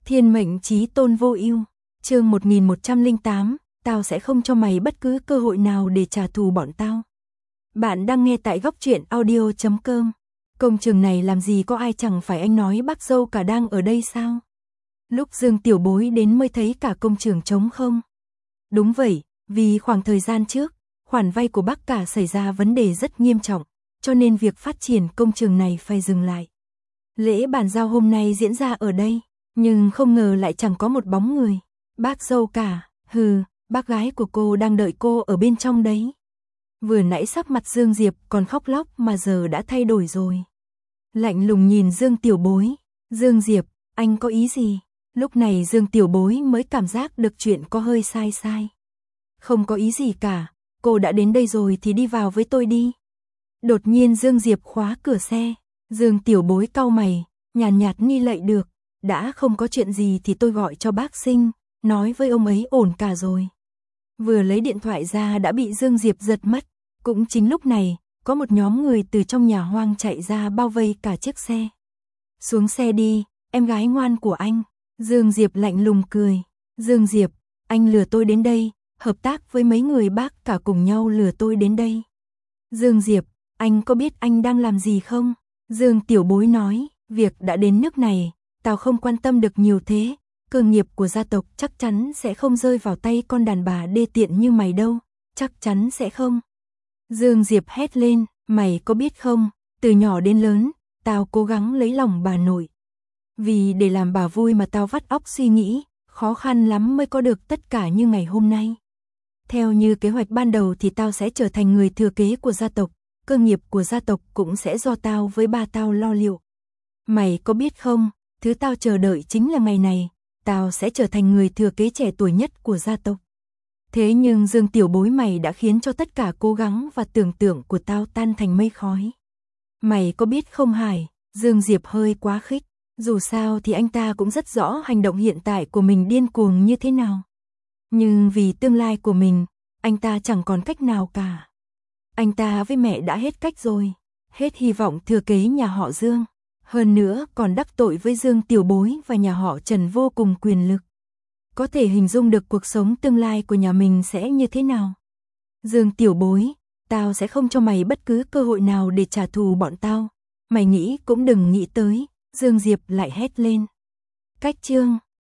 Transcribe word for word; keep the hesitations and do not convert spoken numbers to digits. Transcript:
Thiên mệnh chí tôn vô ưu, chương một nghìn một trăm lẻ tám, tao sẽ không cho mày bất cứ cơ hội nào để trả thù bọn tao. Bạn đang nghe tại góc truyện audio chấm com. Công trường này làm gì có ai, chẳng phải anh nói bác dâu cả đang ở đây sao? Lúc Dương Tiểu Bối đến mới thấy cả công trường trống không. Đúng vậy, vì khoảng thời gian trước, khoản vay của bác cả xảy ra vấn đề rất nghiêm trọng, cho nên việc phát triển công trường này phải dừng lại. Lễ bàn giao hôm nay diễn ra ở đây, nhưng không ngờ lại chẳng có một bóng người. Bác dâu cả, hừ, bác gái của cô đang đợi cô ở bên trong đấy. Vừa nãy sắc mặt Dương Diệp còn khóc lóc mà giờ đã thay đổi rồi. Lạnh lùng nhìn Dương Tiểu Bối. Dương Diệp, anh có ý gì? Lúc này Dương Tiểu Bối mới cảm giác được chuyện có hơi sai sai. Không có ý gì cả, cô đã đến đây rồi thì đi vào với tôi đi. Đột nhiên Dương Diệp khóa cửa xe. Dương Tiểu Bối cau mày, nhàn nhạt nghi lạy được. Đã không có chuyện gì thì tôi gọi cho bác Sinh, nói với ông ấy ổn cả rồi. Vừa lấy điện thoại ra đã bị Dương Diệp giật mất. Cũng chính lúc này, có một nhóm người từ trong nhà hoang chạy ra bao vây cả chiếc xe. Xuống xe đi, em gái ngoan của anh. Dương Diệp lạnh lùng cười. Dương Diệp, anh lừa tôi đến đây, hợp tác với mấy người bác cả cùng nhau lừa tôi đến đây. Dương Diệp, anh có biết anh đang làm gì không? Dương Tiểu Bối nói, việc đã đến nước này, tao không quan tâm được nhiều thế. Cơ nghiệp của gia tộc chắc chắn sẽ không rơi vào tay con đàn bà đê tiện như mày đâu. Chắc chắn sẽ không. Dương Diệp hét lên, mày có biết không, từ nhỏ đến lớn, tao cố gắng lấy lòng bà nội. Vì để làm bà vui mà tao vắt óc suy nghĩ, khó khăn lắm mới có được tất cả như ngày hôm nay. Theo như kế hoạch ban đầu thì tao sẽ trở thành người thừa kế của gia tộc, cơ nghiệp của gia tộc cũng sẽ do tao với ba tao lo liệu. Mày có biết không, thứ tao chờ đợi chính là ngày này, tao sẽ trở thành người thừa kế trẻ tuổi nhất của gia tộc. Thế nhưng Dương Tiểu Bối, mày đã khiến cho tất cả cố gắng và tưởng tượng của tao tan thành mây khói. Mày có biết không Hải, Dương Diệp hơi quá khích, dù sao thì anh ta cũng rất rõ hành động hiện tại của mình điên cuồng như thế nào. Nhưng vì tương lai của mình, anh ta chẳng còn cách nào cả. Anh ta với mẹ đã hết cách rồi, hết hy vọng thừa kế nhà họ Dương. Hơn nữa còn đắc tội với Dương Tiểu Bối và nhà họ Trần vô cùng quyền lực. Có thể hình dung được cuộc sống tương lai của nhà mình sẽ như thế nào. Dương Tiểu Bối, tao sẽ không cho mày bất cứ cơ hội nào để trả thù bọn tao. Mày nghĩ cũng đừng nghĩ tới. Dương Diệp lại hét lên. Cách chương